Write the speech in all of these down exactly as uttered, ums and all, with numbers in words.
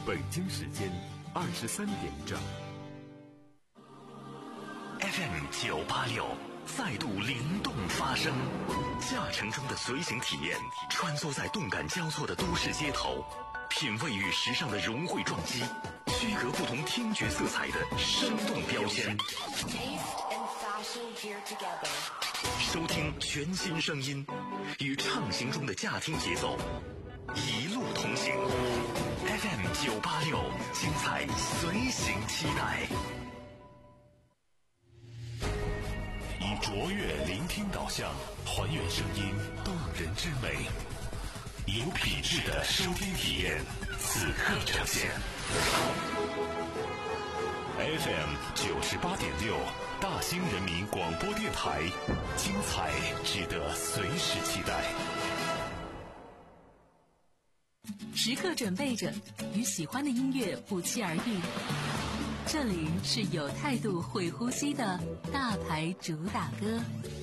北京时间二十三点整。 F M 九八六再度灵动发声，驾乘中的随行体验，穿梭在动感交错的都市街头，品味与时尚的融汇撞击，区隔不同听觉色彩的生动标签。收听全新声音，与畅行中的驾听节奏，一路同行。F M 九八六，精彩随行期待。以卓越聆听导向，还原声音动人之美，有品质的收听体验，此刻呈现。F M 九十八点六，大兴人民广播电台，精彩值得随时期待。 时刻准备着，与喜欢的音乐不期而遇。这里是有态度、会呼吸的大牌主打歌。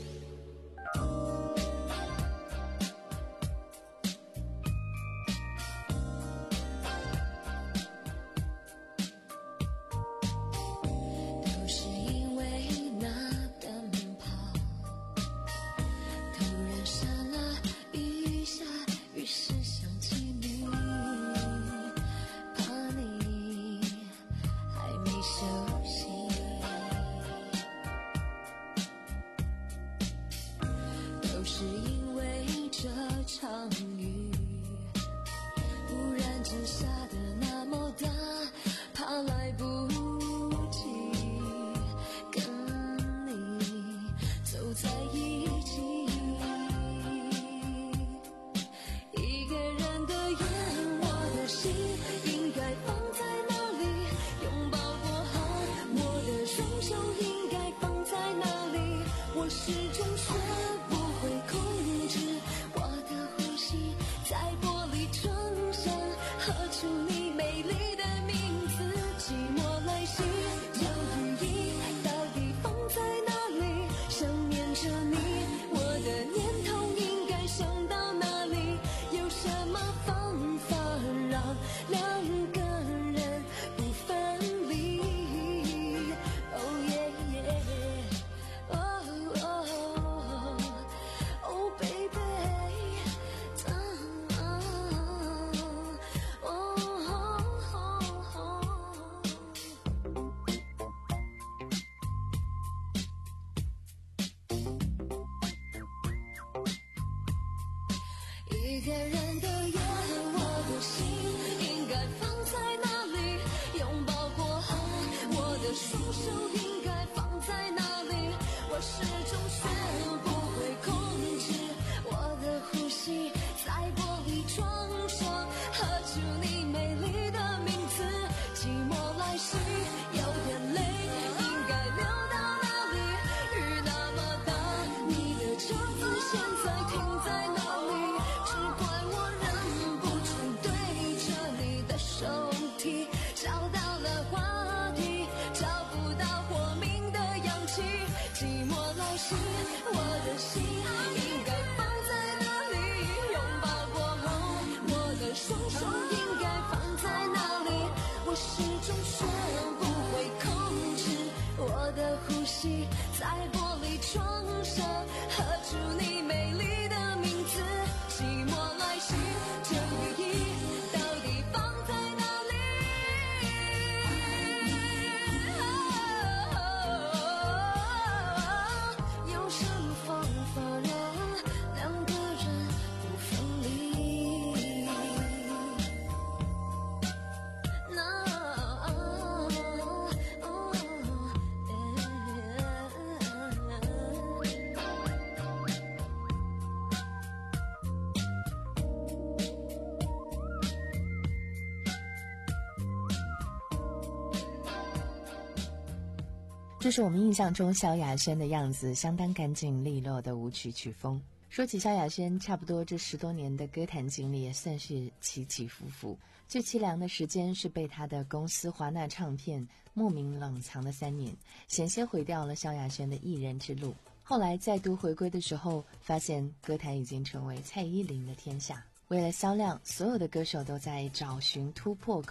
这是我们印象中萧亚轩的样子，相当干净利落的舞曲曲风。说起萧亚轩，差不多这十多年的歌坛经历也算是起起伏伏。最凄凉的时间是被他的公司华纳唱片莫名冷藏的三年，险些毁掉了萧亚轩的艺人之路。后来再度回归的时候，发现歌坛已经成为蔡依林的天下。为了销量，所有的歌手都在找寻突破口。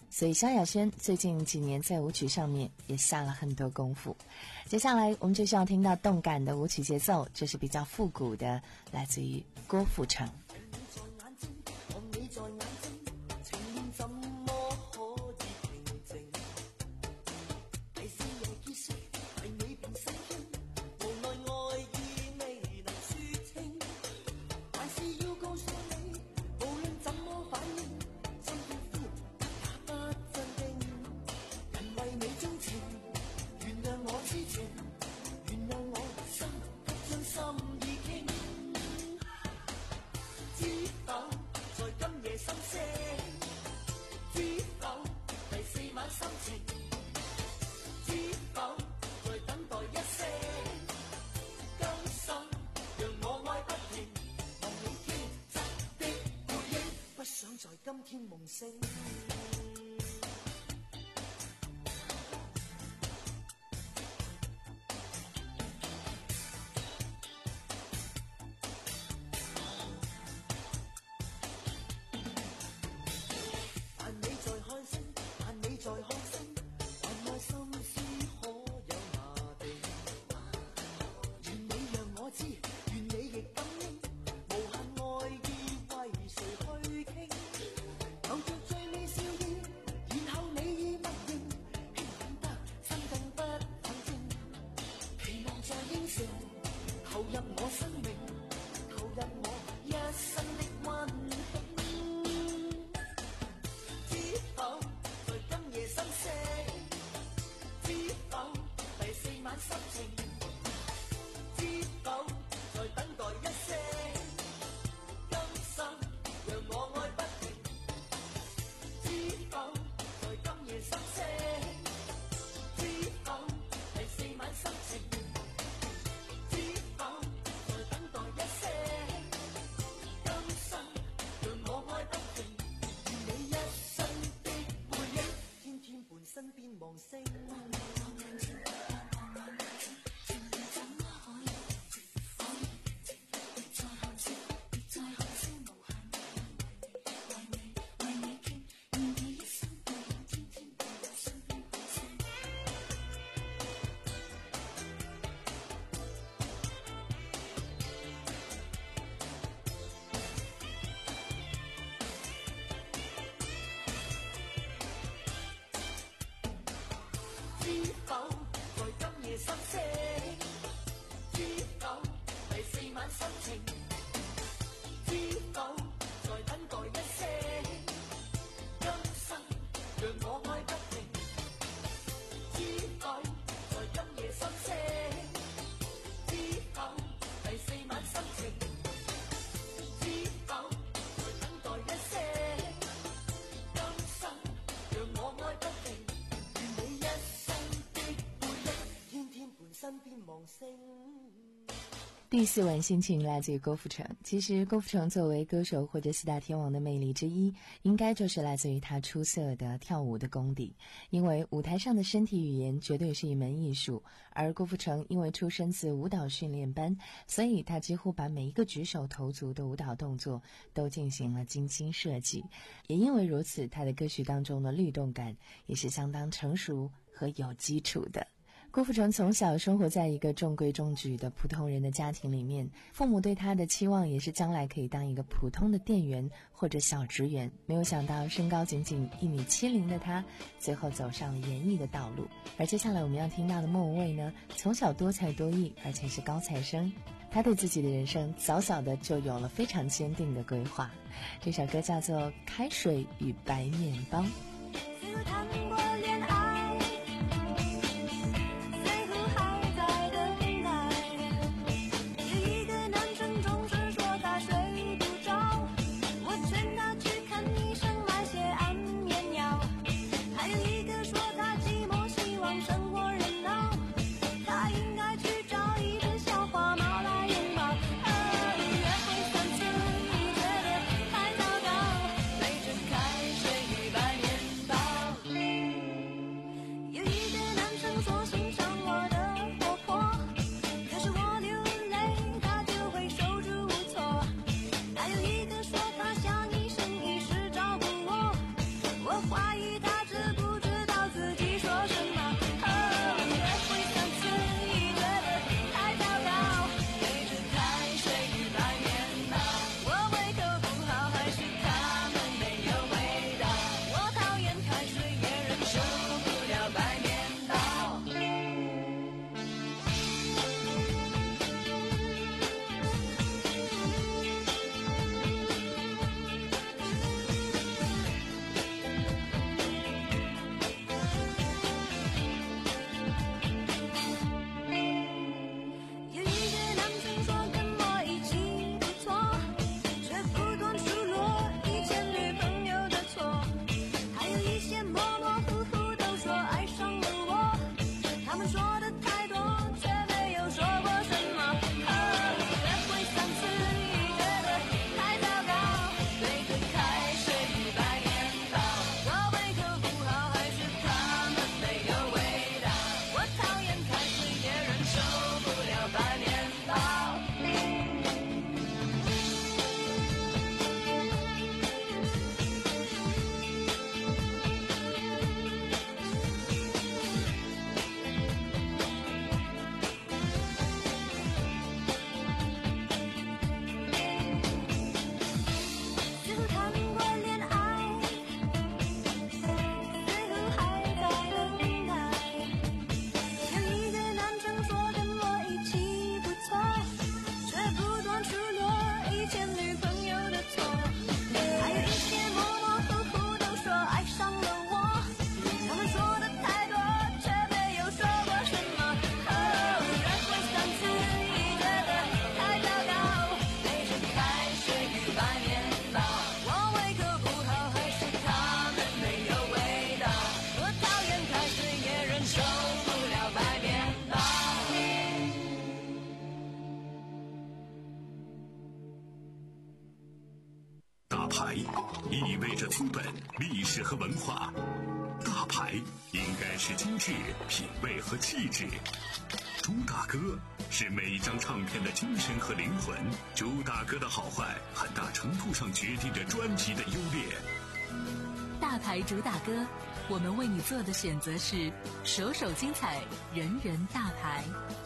所以萧亚轩最近几年在舞曲上面也下了很多功夫。接下来我们就需要听到动感的舞曲节奏，这是比较复古的，来自于郭富城。 今天夢醒，但你在看星，但你在看星，但我心思可有哪地？願你讓我知，願你亦感應，無限愛意為誰去傾？留着最美笑意，然後你已默認，興奮得心更不冷靜，期望再應承，投入我生命，投入我一生的溫馨。知否在今夜心聲？知否第四晚心情？知否在等待一些？今生讓我愛不停。知否在今夜心聲？知否第四晚心情？知否在等待一些？今生讓我愛不停，願你一生的回憶，天天伴身邊望星。知否在今夜心聲？知否第四晚心情？知否在等待一些？今生讓我愛不停。知否在今夜心聲？知否第四晚心情？知否在等待一些？今生讓我愛不停，願你一生的回憶，天天伴身邊望星。 第四晚心情来自于郭富城。其实郭富城作为歌手或者四大天王的魅力之一，应该就是来自于他出色的跳舞的功底。因为舞台上的身体语言绝对是一门艺术，而郭富城因为出身自舞蹈训练班，所以他几乎把每一个举手投足的舞蹈动作都进行了精心设计。也因为如此，他的歌曲当中的律动感也是相当成熟和有基础的。郭富城从小生活在一个中规中矩的普通人的家庭里面，父母对他的期望也是将来可以当一个普通的店员或者小职员。没有想到身高仅仅一米七零的他，最后走上了演艺的道路。而接下来我们要听到的莫文蔚呢，从小多才多艺，而且是高材生。他对自己的人生早早的就有了非常坚定的规划。这首歌叫做《开水与白面包》。 资本、历史和文化。大牌应该是精致、品味和气质。朱大哥是每一张唱片的精神和灵魂。朱大哥的好坏，很大程度上决定着专辑的优劣。 大牌主打歌，我们为你做的选择是首首精彩，人人大牌。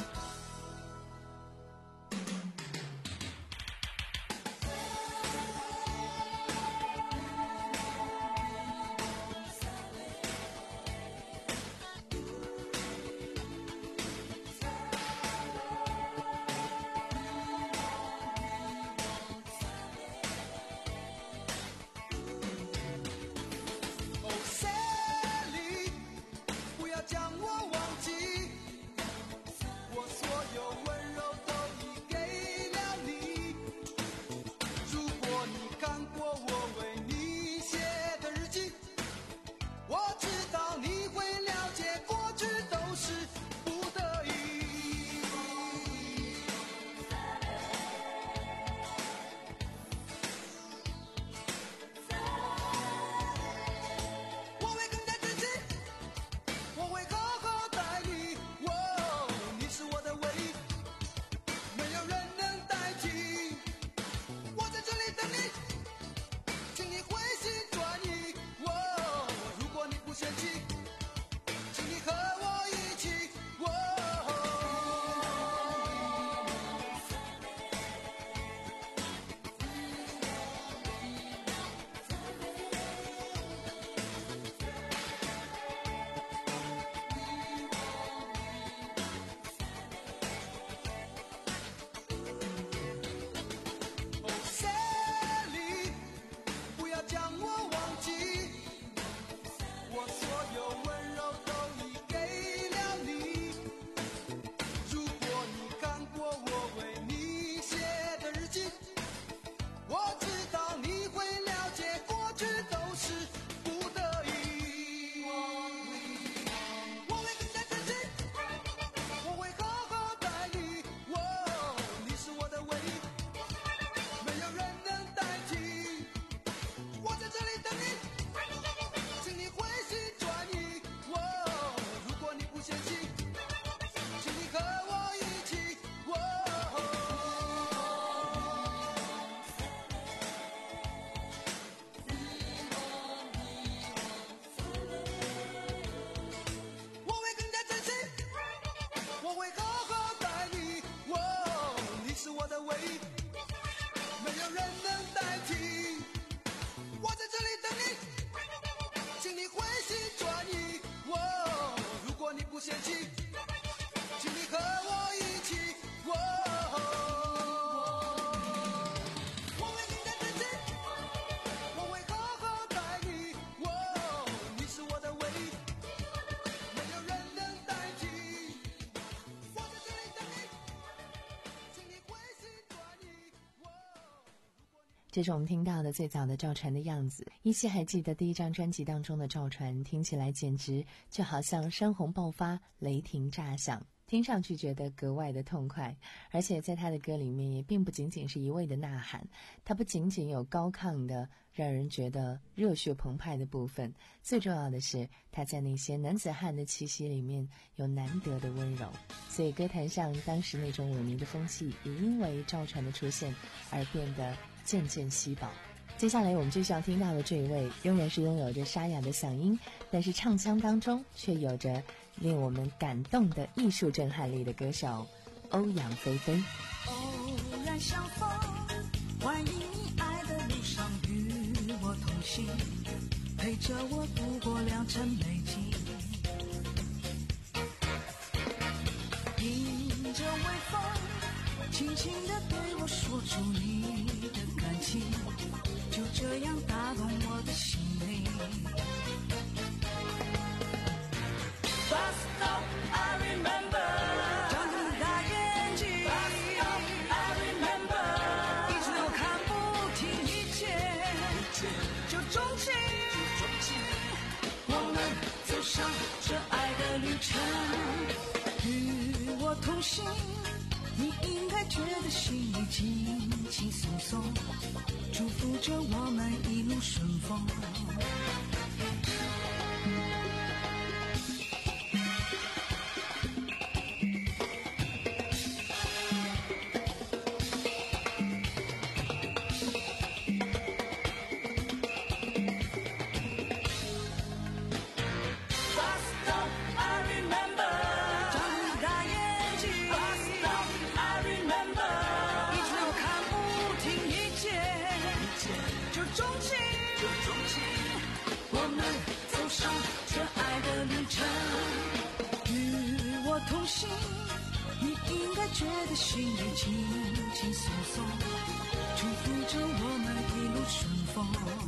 这是我们听到的最早的赵传的样子。依稀还记得第一张专辑当中的赵传，听起来简直就好像山洪爆发，雷霆炸响，听上去觉得格外的痛快。而且在他的歌里面也并不仅仅是一味的呐喊，他不仅仅有高亢的让人觉得热血澎湃的部分，最重要的是他在那些男子汉的气息里面有难得的温柔。所以歌坛上当时那种萎靡的风气也因为赵传的出现而变得渐渐稀薄。接下来我们就需要听到的这一位仍然是拥有着沙哑的嗓音，但是唱腔当中却有着令我们感动的艺术震撼力的歌手欧阳菲菲。 偶然相逢，欢迎你爱的路上与我同行，陪着我度过良辰美景，迎着微风轻轻地对我说出你的感情，就这样打动我的心灵。 Bus stop, I remember， 张大眼睛 Bus stop, I remember， 一直都看不听一切就钟情，我们走上这爱的旅程，与我同行你应该觉得心里轻轻松松，祝福着我们一路顺风。同行，你应该觉得心里轻轻松松，祝福着我们一路顺风。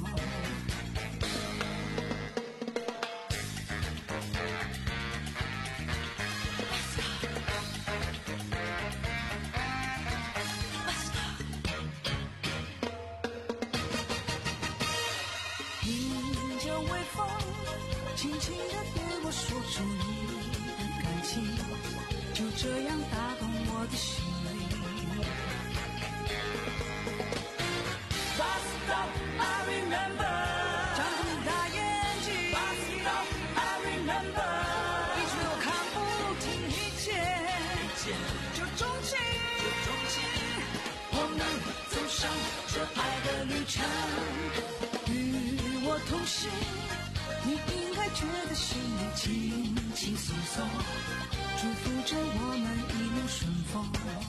迎着微风，轻轻地对我说出你的感情，就这样打动我的心灵。Bus stop, I remember， 张着你大眼睛。Bus stop, I remember， 一直我看不听一见，就钟情，就钟情。我们走上这爱的旅程，与我同行，你应该觉得心里轻轻松松，祝福着我们一路顺风。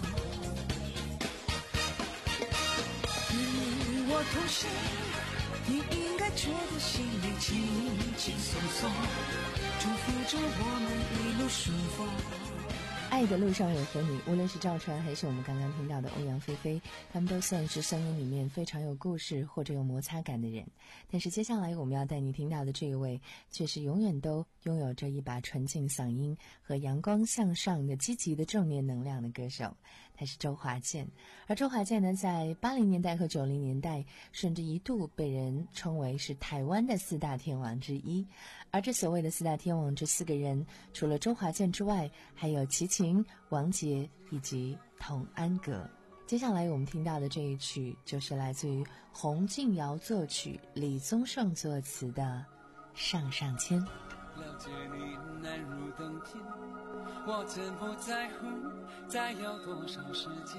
与我同行，你应该觉得心里轻轻松松，祝福着我们一路顺风。 爱的路上有和你，无论是赵传还是我们刚刚听到的欧阳菲菲，他们都算是声音里面非常有故事或者有摩擦感的人。但是接下来我们要带你听到的这一位，却是永远都拥有着一把纯净嗓音和阳光向上的积极的正面能量的歌手，他是周华健。而周华健呢，在八零年代和九零年代，甚至一度被人称为是台湾的四大天王之一。而这所谓的四大天王，这四个人除了周华健之外，还有齐秦、王杰以及童安格。接下来我们听到的这一曲，就是来自于洪敬尧作曲、李宗盛作词的《上上签》。 了解你难如登天，我怎不在乎再要多少时间？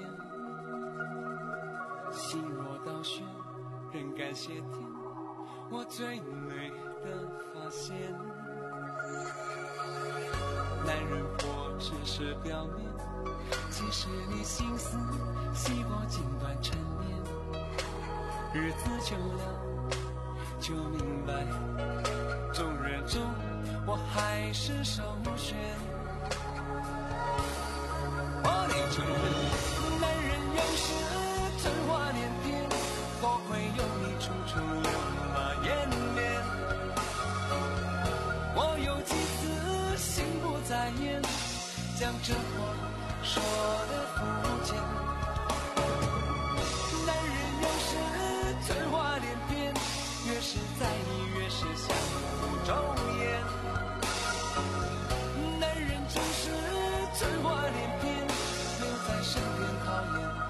心若倒悬，仍感谢天，我最美的发现。男人活只是表面，其实你心思细我尽管沉眠。日子久了就明白，众人中我还是首选。我得承认，男人有时春花连天，多亏有你处处留马延绵。我有几次心不在焉，将这话说得肤浅。男人有时春花连篇，越是在意越是相互周延。男人总是春花连篇，留在身边考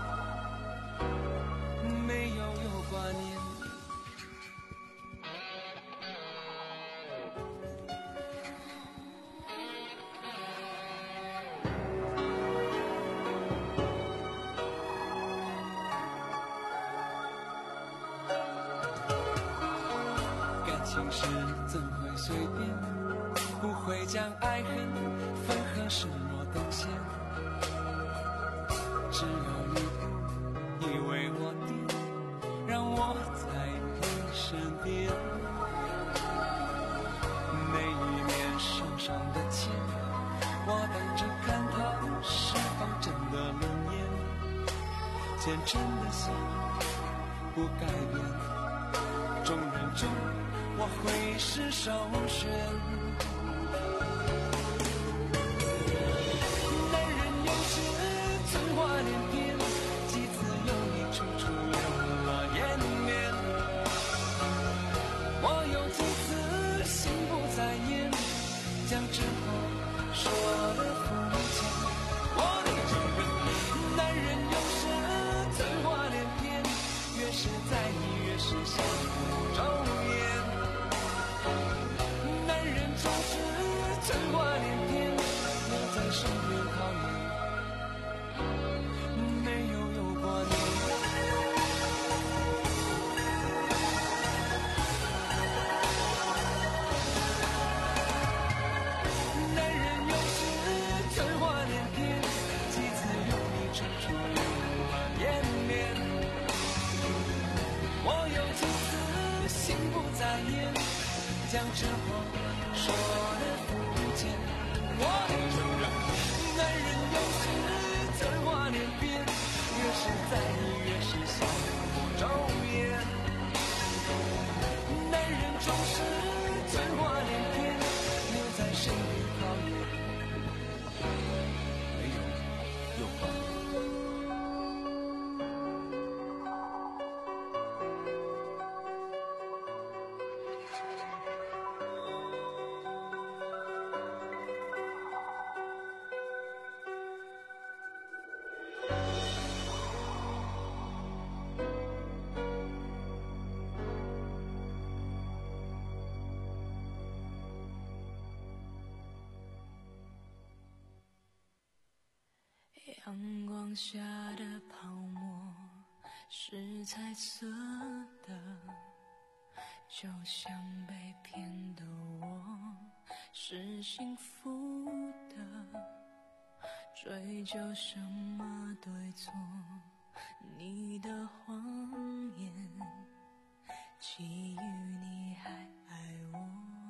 验，没有有挂念。情事怎会随便，不会将爱恨分合视若等闲。只有你不以为我癫，让我在你身边。每一面手上的签，我等着看它是否真的灵验。虔诚的心不改变，众人中我会是首选。男人有时春花连篇，几次有你处处留马延绵。我有几次心不在焉，将这话说得肤浅。我得承认， 春花连天，留在身边考验，没有有挂念。男人有时春花连天，几次有你处处有花连连。我有几次心不在焉，将这话说得肤浅。我的承认，男人有时春花连篇，越是在意越是笑不周延。男人总是春花连篇，留在身边考验，没有有吧。 阳光下的泡沫是彩色的，就像被骗的我是幸福的，追究什么对错，你的谎言基于你还爱我，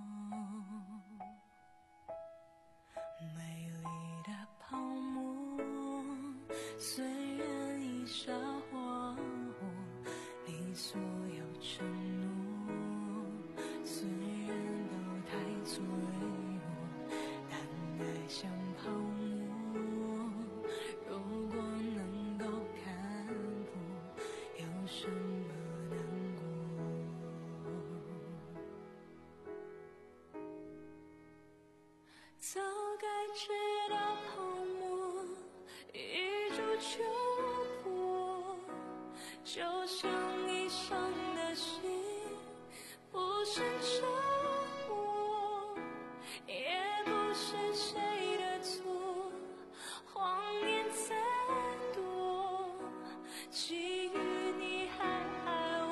美丽的泡沫虽然已沙化我，你所有承诺虽然都太脆弱，但爱像泡沫，如果能够看破，有什么难过？早该知道泡沫一触就破，就像已伤的心不是折磨，也不是谁的错，谎言再多，基于你还爱我，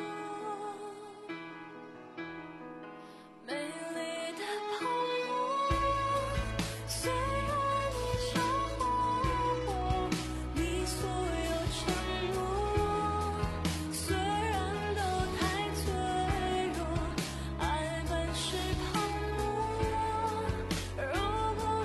美丽的泡沫虽然已沙化我，你所有承诺虽然都太脆弱，爱本是泡沫，如果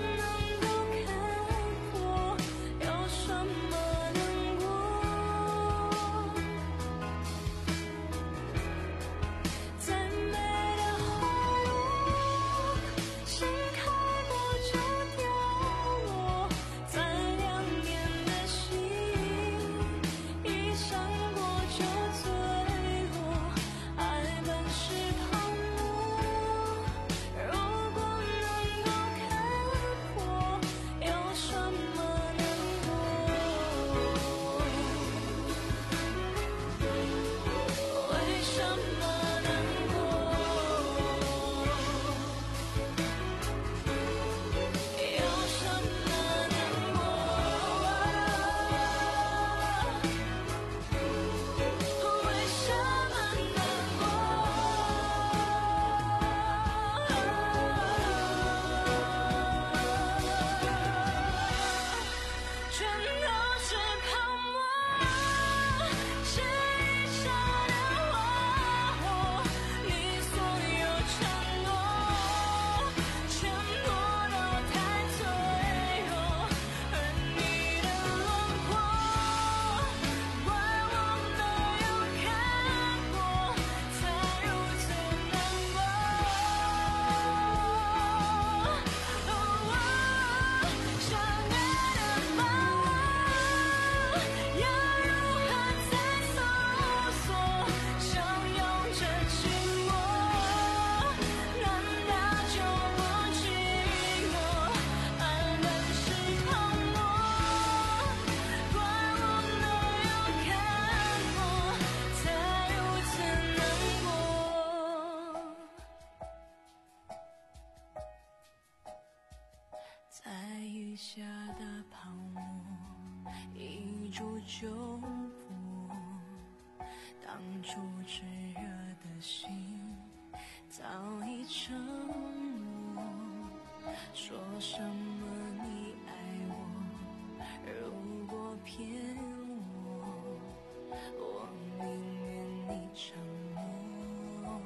下的泡沫一触就破，当初炽热的心早已沉默。说什么你爱我，如果骗我，我宁愿你沉默。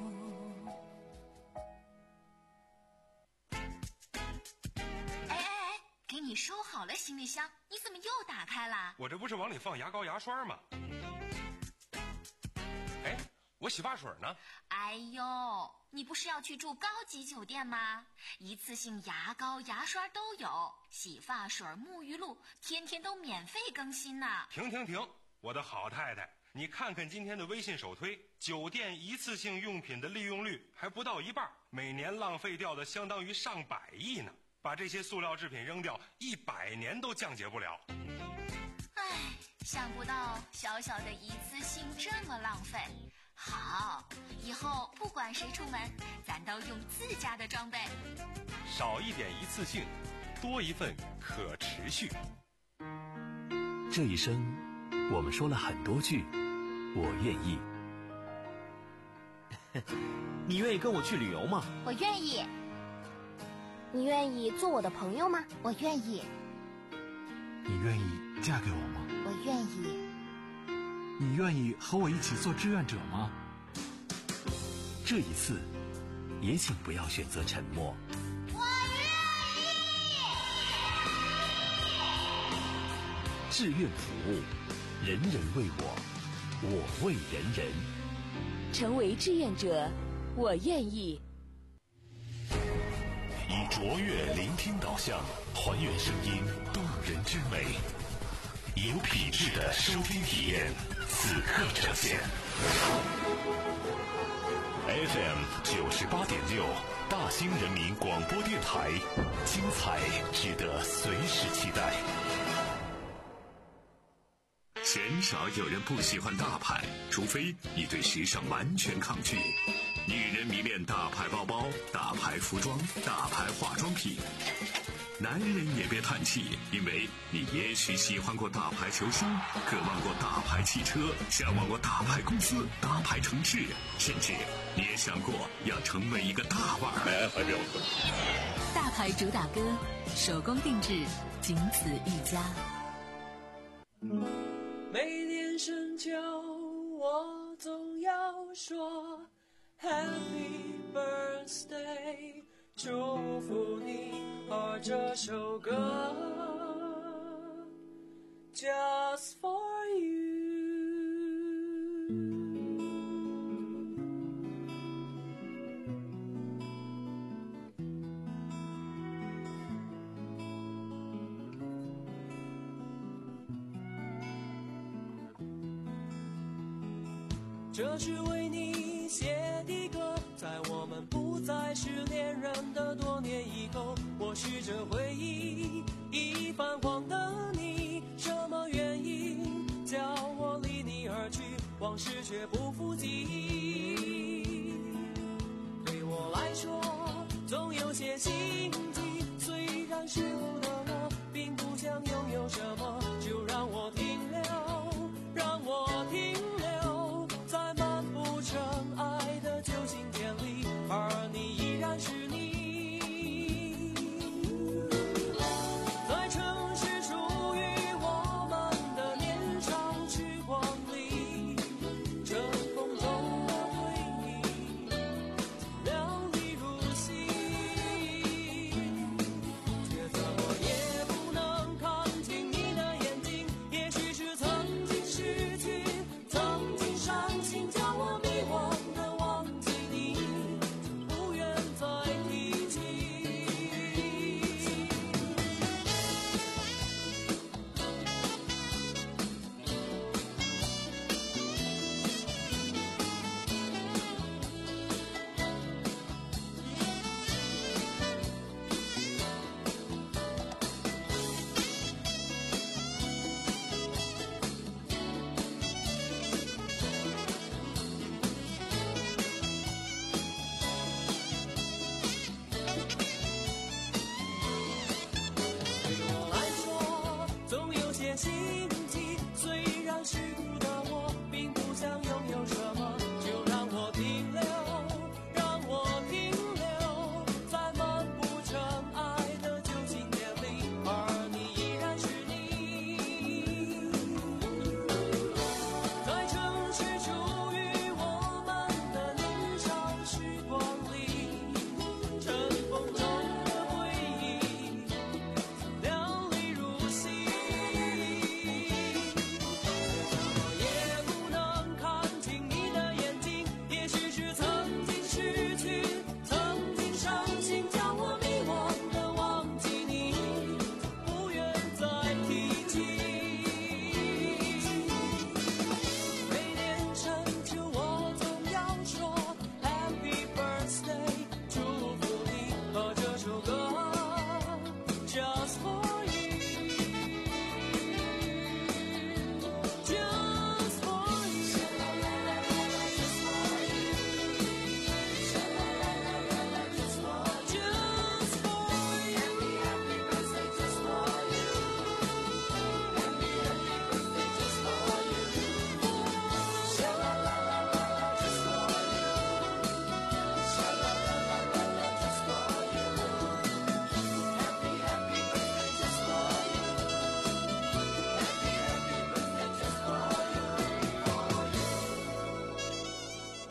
哎哎哎，给你收好了行李箱，你怎么又打开了？ 我这不是往里放牙膏牙刷吗？哎，我洗发水呢？ 哎呦，你不是要去住高级酒店吗？一次性牙膏牙刷都有，洗发水沐浴露天天都免费更新呢。 停停停，我的好太太，你看看今天的微信首推，酒店一次性用品的利用率还不到一半，每年浪费掉的相当于上百亿呢。把这些塑料制品扔掉，一百年都降解不了。 唉，想不到小小的一次性这么浪费。好，以后不管谁出门，咱都用自家的装备。 少一点一次性，多一份可持续。 这一生，我们说了很多句我愿意。 你愿意跟我去旅游吗？ 我愿意。你愿意做我的朋友吗？我愿意。 你愿意嫁给我吗？ 我愿意。 你愿意和我一起做志愿者吗？ 这一次，也请不要选择沉默。 我愿意。志愿服务，人人为我，我为人人。 成为志愿者，我愿意。 以卓越聆听导向，还原声音动人之美，有品质的收听体验，此刻呈现。F M 九十八点六，大兴人民广播电台，精彩值得随时期待。 鲜少有人不喜欢大牌，除非你对时尚完全抗拒。女人迷恋大牌包包、大牌服装、大牌化妆品。男人也别叹气，因为你也许喜欢过大牌球星，渴望过大牌汽车，向往过大牌公司、大牌城市，甚至你也想过要成为一个大腕儿。 大牌主打歌，手工定制，仅此一家。 每年深秋，我总要说 Happy Birthday， 祝福你，而这首歌 Just for you。这是为你写的歌，在我们不再是恋人的多年以后，我试着回忆已泛黄的你，什么原因叫我离你而去，往事却不复记忆。对我来说总有些心悸，虽然时候的我并不想拥有什么，就让我停留，让我停留在漫不尘埃的旧信片里，而你依然是你。在城市属于我们的年少时光里，尘封中的回忆亮丽如昔。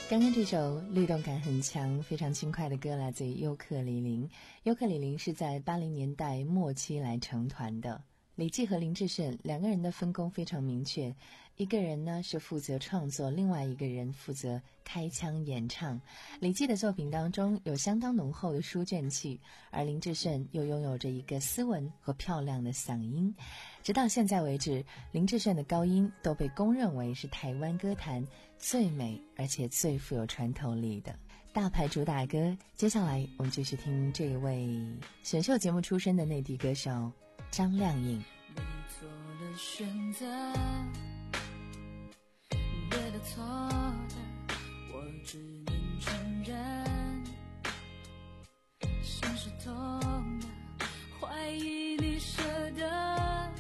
刚刚这首律动感很强、非常轻快的歌来自于尤克里林。尤克里林是在八零年代末期来成团的。李骥和林志炫两个人的分工非常明确，一个人呢是负责创作，另外一个人负责开腔演唱。李骥的作品当中有相当浓厚的书卷气，而林志炫又拥有着一个斯文和漂亮的嗓音。直到现在为止，林志炫的高音都被公认为是台湾歌坛最美而且最富有穿透力的大牌主打歌。接下来我们继续听这一位选秀节目出身的内地歌手张靓颖。 你做了选择，别的错的我只能承认，心是痛的，怀疑你舍得，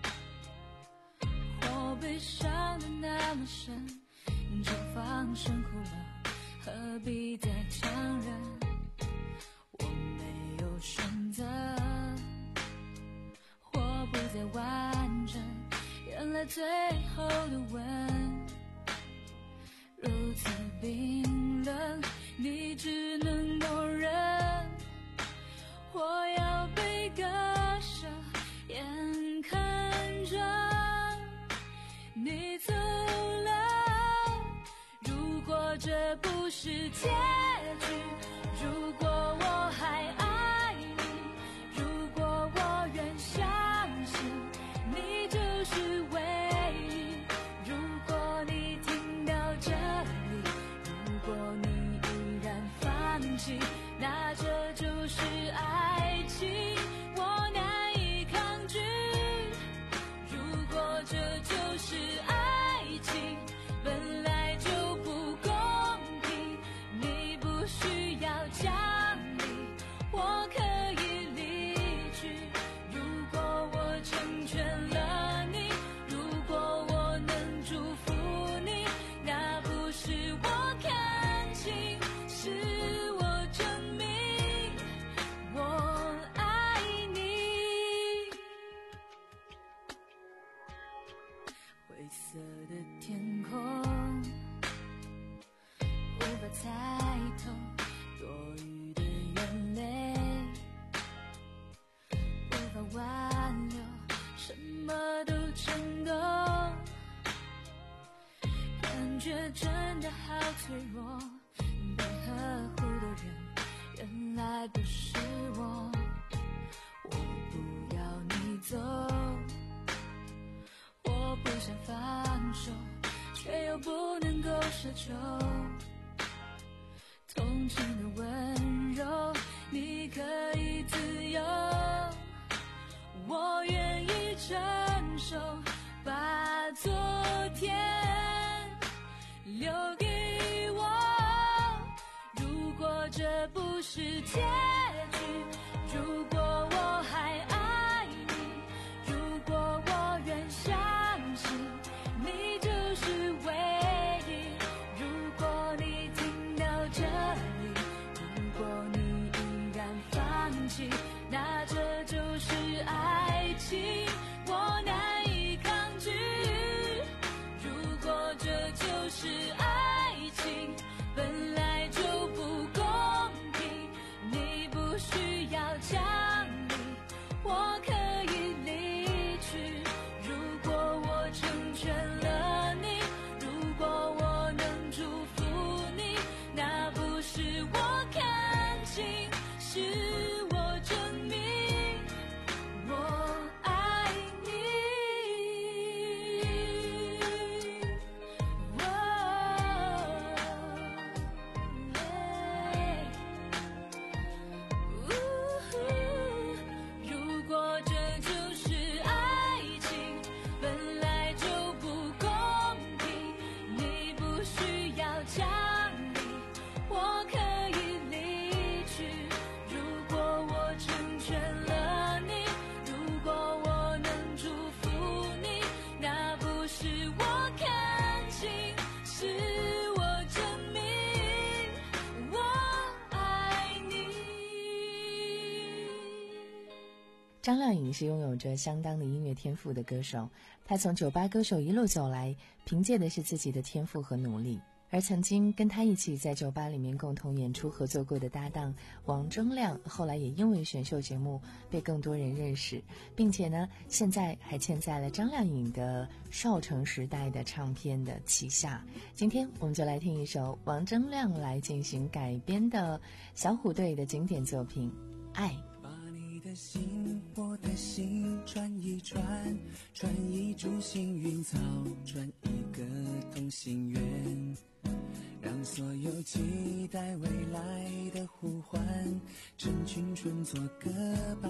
我悲伤的那么深，就放声哭了，何必再强忍？我没有选择，我不再完整，原来最后的吻如此冰冷，你只能默认，我要被割舍，眼看着你走了，如果这不是结局，如果我还爱你，如果我愿相信你就是唯一，如果你听到这里，如果你依然放弃，那这就是爱情，我难以抗拒，如果这就是爱情，本来就不公平，你不需要讲理，我可以离去，如果我成全了你，如果我能祝福你，那不是我看清，是我证明我爱你。灰色的天空无法猜透多余的眼泪，无法挽留，什么都成功，感觉真的好脆弱，被呵护的人原来不是我，我不要你走，我不想放手，却又不能够奢求，同情的温柔你可以自由，我愿意承受，把昨天留给我，如果这不是结局，如果我还爱你，如果我愿相信你就是唯一，如果你听到这里，如果你依然放弃，那这就是爱情，我难以抗拒，如果这就是爱情，本来就不公平，你不需要讲理，我可以离去，如果我成全了你，如果我能祝福你，那不是我看清，是我证明我爱你。如果这就是爱情，本来就不公平，你不需要讲理，我可以离去，如果我成全了你，如果我能祝福你，那不是我看清，是我证明我爱你。 张靓颖是拥有着相当的音乐天赋的歌手，她从酒吧歌手一路走来，凭借的是自己的天赋和努力。 而曾经跟他一起在酒吧里面共同演出合作过的搭档王铮亮，后来也因为选秀节目被更多人认识，并且呢现在还签在了张靓颖的少城时代的唱片的旗下。今天我们就来听一首王铮亮来进行改编的小虎队的经典作品《爱》。 把你的心我的心转一转，转一株幸运草，转一个同心圆，让所有期待未来的呼唤，趁青春做个伴。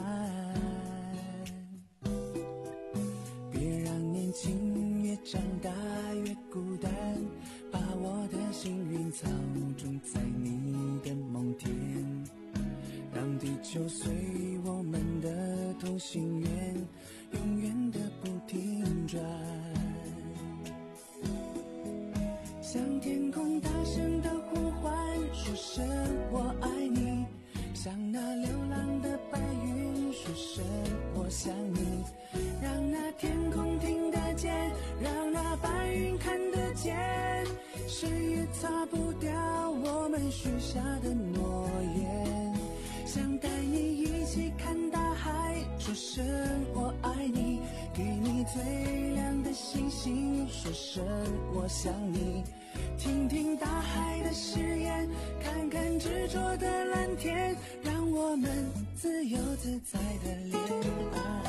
别让年轻越长大越孤单，把我的幸运草种在你的梦田，让地球随我们的同心圆，永远的不停转。向天空大声的呼唤，说声我爱你，向那流浪的白云说声我想你，让那天空听得见，让那白云看得见，谁也擦不掉我们许下的诺言。想带你一起看大海，说声我爱你，给你最亮的星星，说声我想你，听听大海的誓言，看看执着的蓝天，让我们自由自在的恋爱。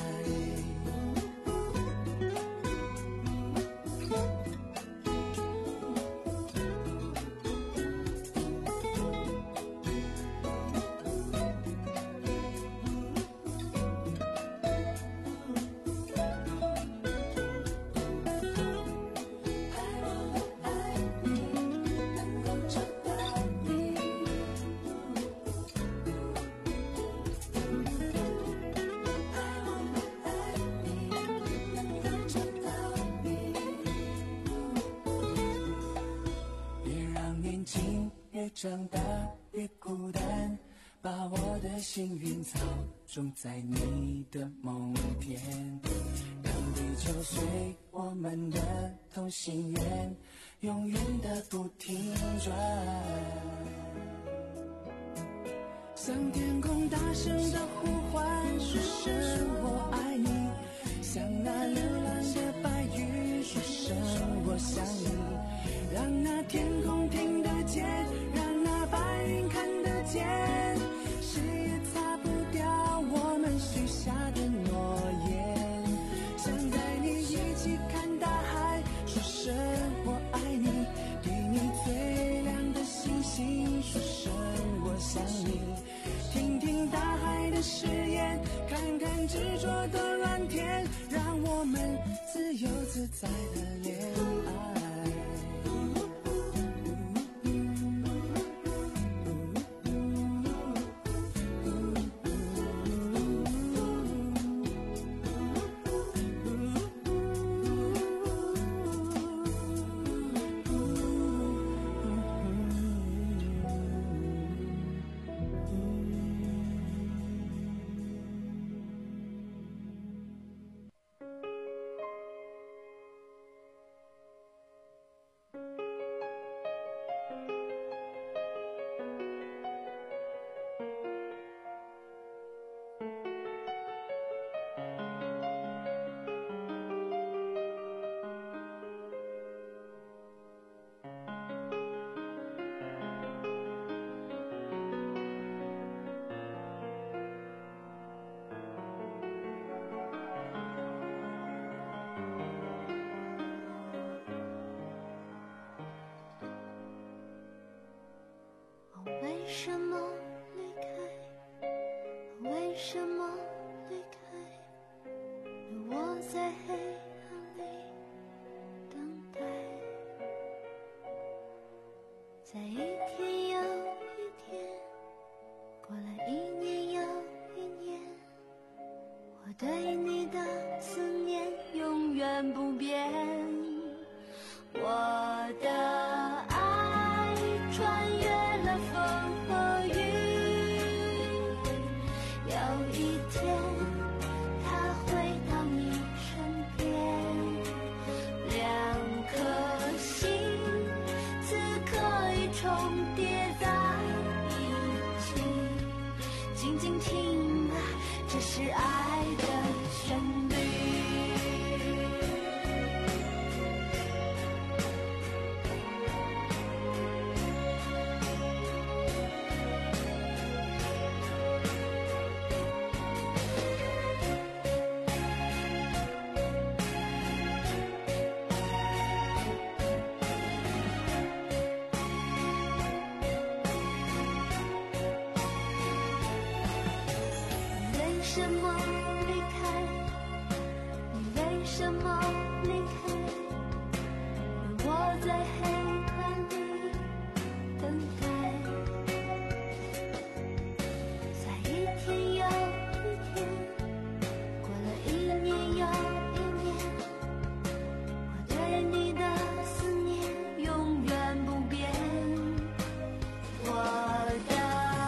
长大越孤单，把我的幸运草种在你的梦田，让地球随我们的同心圆，永远的不停转。向天空大声的呼唤，说声我爱你，向那流浪的白云说声我想你，让那天空听得见，让那白云看得见，谁也擦不掉我们许下的诺言。想带你一起看大海，说声我爱你，给你最亮的星星，说声我想你，听听大海的誓言，看看执着的蓝天，让我们自由自在的恋爱。 为什么离开？为什么离开？我在黑暗里等待，在一天又一天，过了一年又一年，我对你的思念永远不变。我的爱穿越了风和雨，有一天它回到你身边，两颗心自这是爱的旋律。为什么离开？你为什么离开？让我在黑暗里等待，在一天又一天，过了一年又一年，我对你的思念永远不变。我的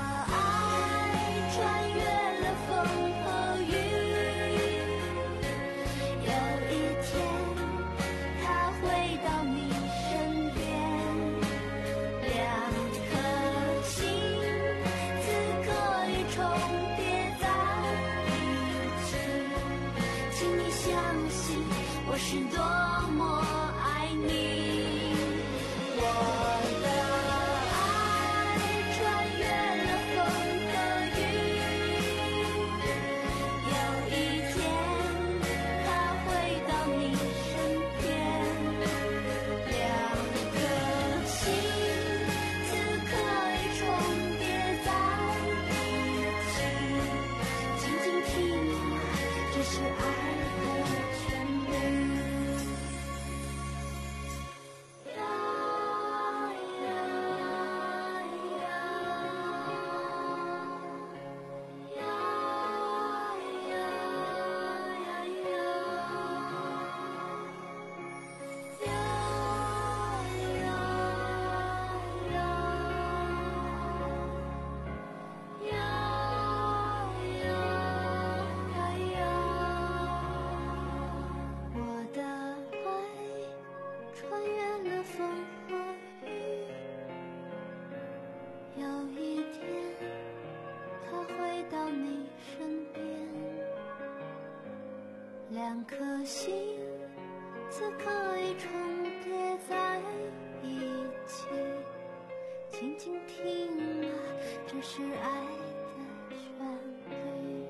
我是多么爱你，我的爱穿越了风和雨，有一天它会到你身边，两颗心此刻已重叠在一起，静静听啊，这是爱的旋律。两颗心此刻已重叠在一起，静静听啊，这是爱的旋律。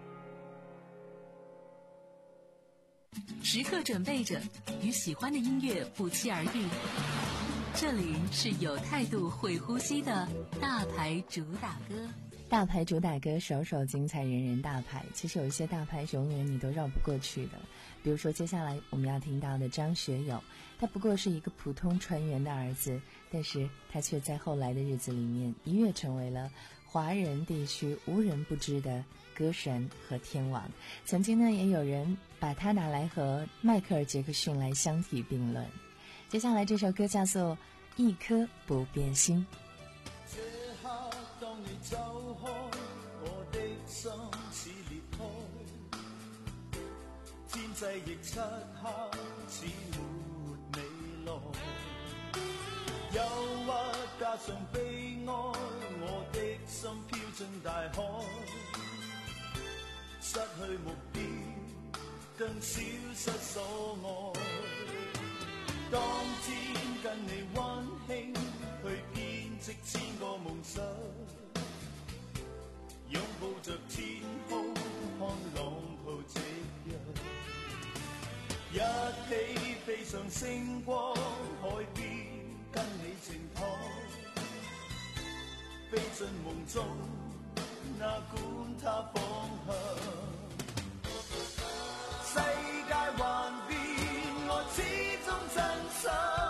时刻准备着，与喜欢的音乐不期而遇。这里是有态度、会呼吸的大牌主打歌。 大牌主打歌首首精彩，人人大牌。其实有一些大牌永远你都绕不过去的，比如说接下来我们要听到的张学友，他不过是一个普通船员的儿子，但是他却在后来的日子里面一跃成为了华人地区无人不知的歌神和天王。曾经呢，也有人把他拿来和迈克尔·杰克逊来相提并论。接下来这首歌叫做《一颗不变心》。 這刻當你走開，我的心似裂開，天際亦漆黑似沒未來，憂鬱加上悲哀，我的心飄進大海，失去目標更消失所愛，當天跟你溫馨去編織千個夢想，擁抱着天空看浪濤夕陽，一起飛上星光海邊跟你靜躺，飛進夢中哪管它方向，世界幻變我始終真實，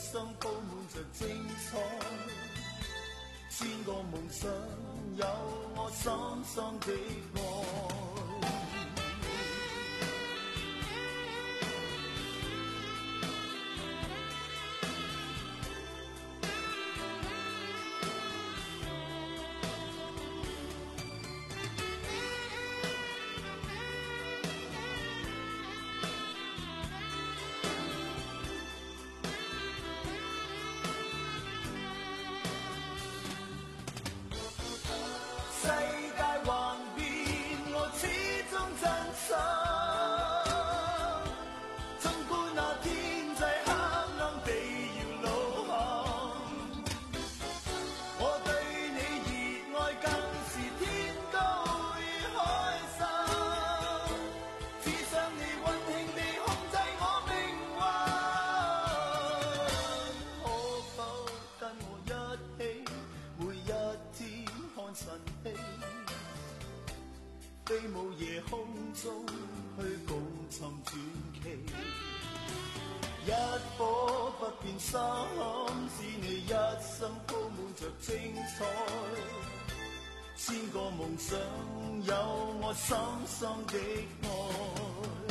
生鋪滿着精彩，千個夢想有我深深的愛。世界幻變，我始終真心。縱觀那天際黑暗地搖路行，我對你熱愛更是天高與海深。只想你溫馨地控制我命運，可否跟我一起，每一天看晨曦，飛舞夜空中去共尋傳奇。一顆不變心，使你一生鋪滿着精彩。千個夢想有我深深的愛。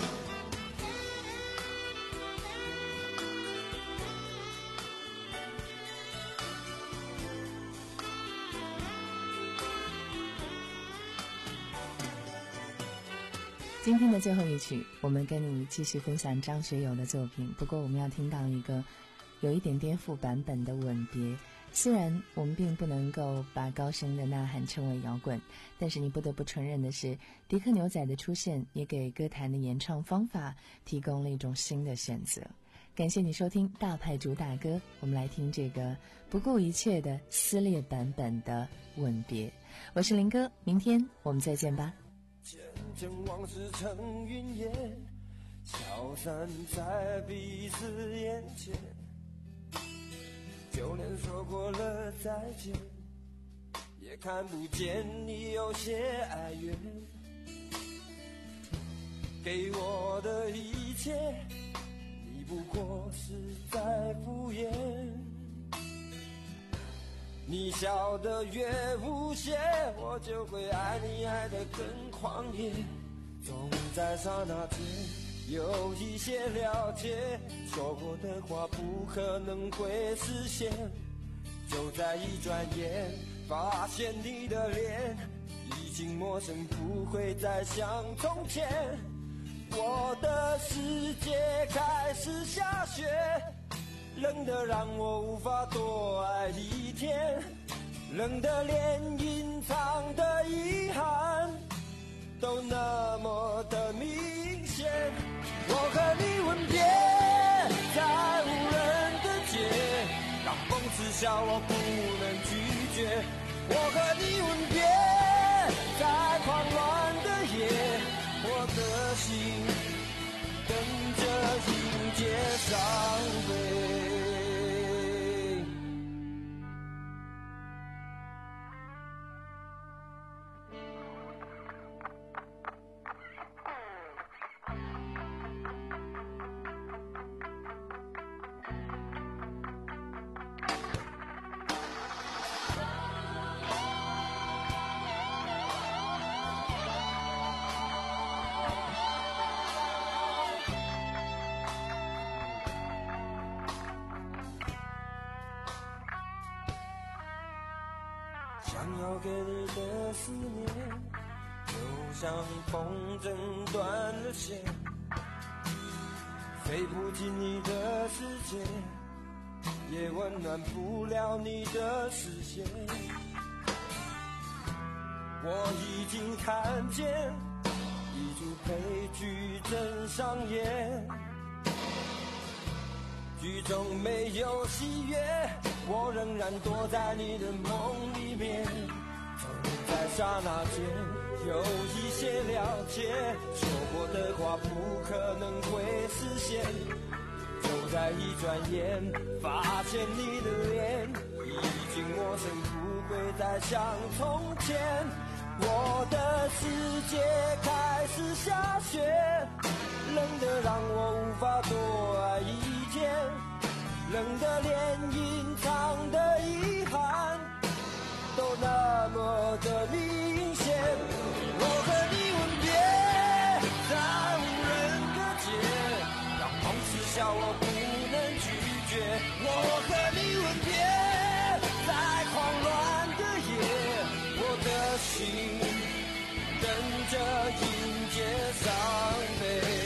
今天的最后一曲，我们跟你继续分享张学友的作品。不过我们要听到一个有一点颠覆版本的吻别。虽然我们并不能够把高声的呐喊称为摇滚，但是你不得不承认的是，迪克牛仔的出现也给歌坛的演唱方法提供了一种新的选择。感谢你收听大派主打歌，我们来听这个不顾一切的撕裂版本的吻别。我是林哥，明天我们再见吧。 见证往事成云烟，消散在彼此眼前，就连说过了再见，也看不见你有些哀怨。给我的一切，你不过是在敷衍。你笑得越无邪，我就会爱你爱得更狂野。总在刹那间有一些了解，说过的话不可能会实现。就在一转眼，发现你的脸已经陌生，不会再像从前。我的世界开始下雪，冷得让我无法多爱一天，冷得连隐藏的遗憾都那么的明显。我和你吻别在无人的街，当风痴笑我不能拒绝。我和你吻别在狂乱的夜，我的心等着迎接伤悲。想要给你的思念，就像风筝断了线，飞不进你的世界，也温暖不了你的视线。我已经看见一出悲剧正上演，剧中没有喜悦，我仍然躲在你的梦里面。总在刹那间有一些了解，说过的话不可能会实现。就在一转眼，发现你的脸已经陌生，不会再像从前。我的世界开始下雪，冷得让我无法多爱一天， 冷的连隐藏的遗憾都那么的明显。我和你吻别在无人的街，让风痴笑我不能拒绝。我和你吻别在狂乱的夜，我的心等着迎接伤悲。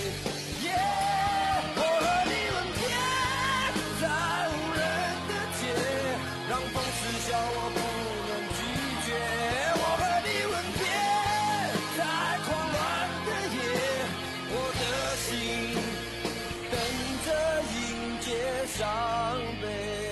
笑我不能拒绝，我和你吻别在狂乱的夜，我的心等着迎接伤悲。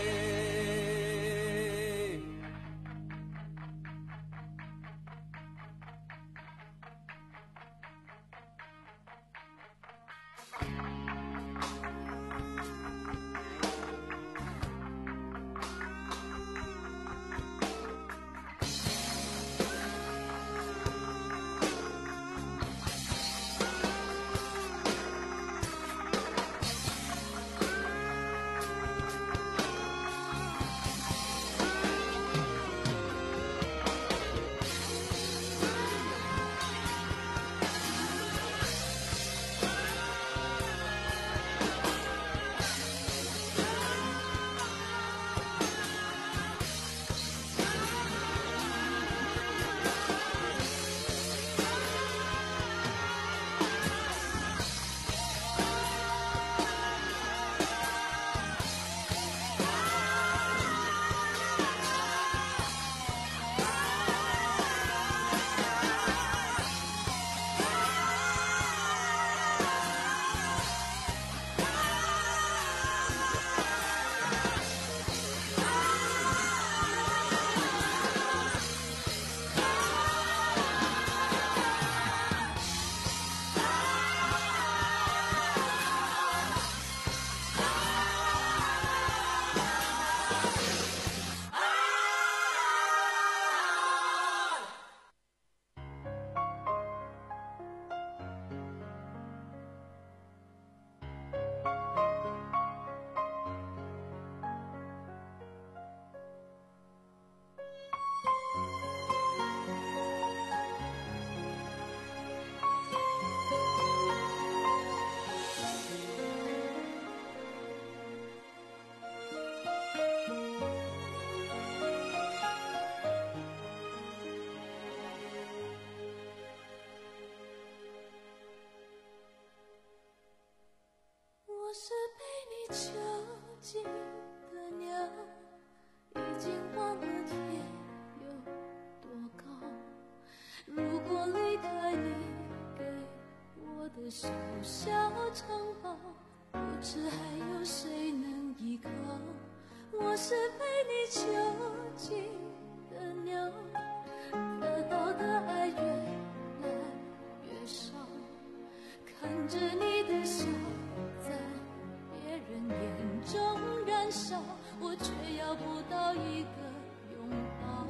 我是被你囚禁的鸟，已经忘了天有多高。如果离开你给我的小小城堡，不知还有谁能依靠。我是被你囚禁的鸟，得到的爱越来越少，看着你的笑在别人眼中燃烧，我却要不到一个拥抱。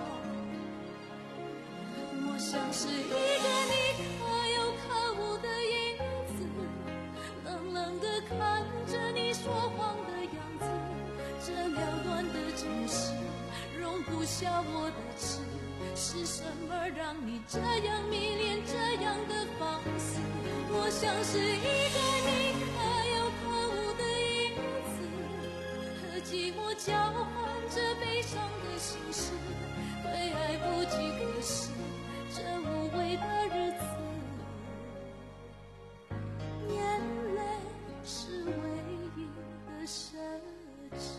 我像是一个你可有可无的影子，冷冷地看着你说谎的样子。这缭乱的城市容不下我的痴，是什么让你这样迷恋这样的放肆？我像是一个你可有可无的影子，和寂寞交换着悲伤的心事，对爱不计可施，这无味的日子，眼泪是唯一的奢侈。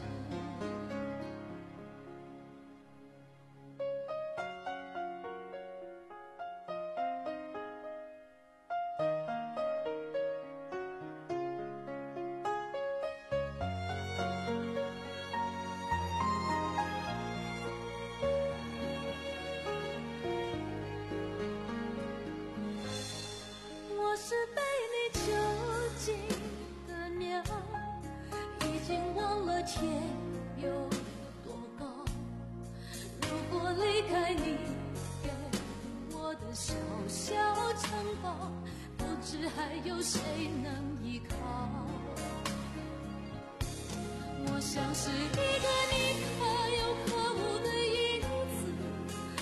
是被你囚禁的鸟，已经忘了天有多高。如果离开你给我的小小城堡，不知还有谁能依靠。我像是一个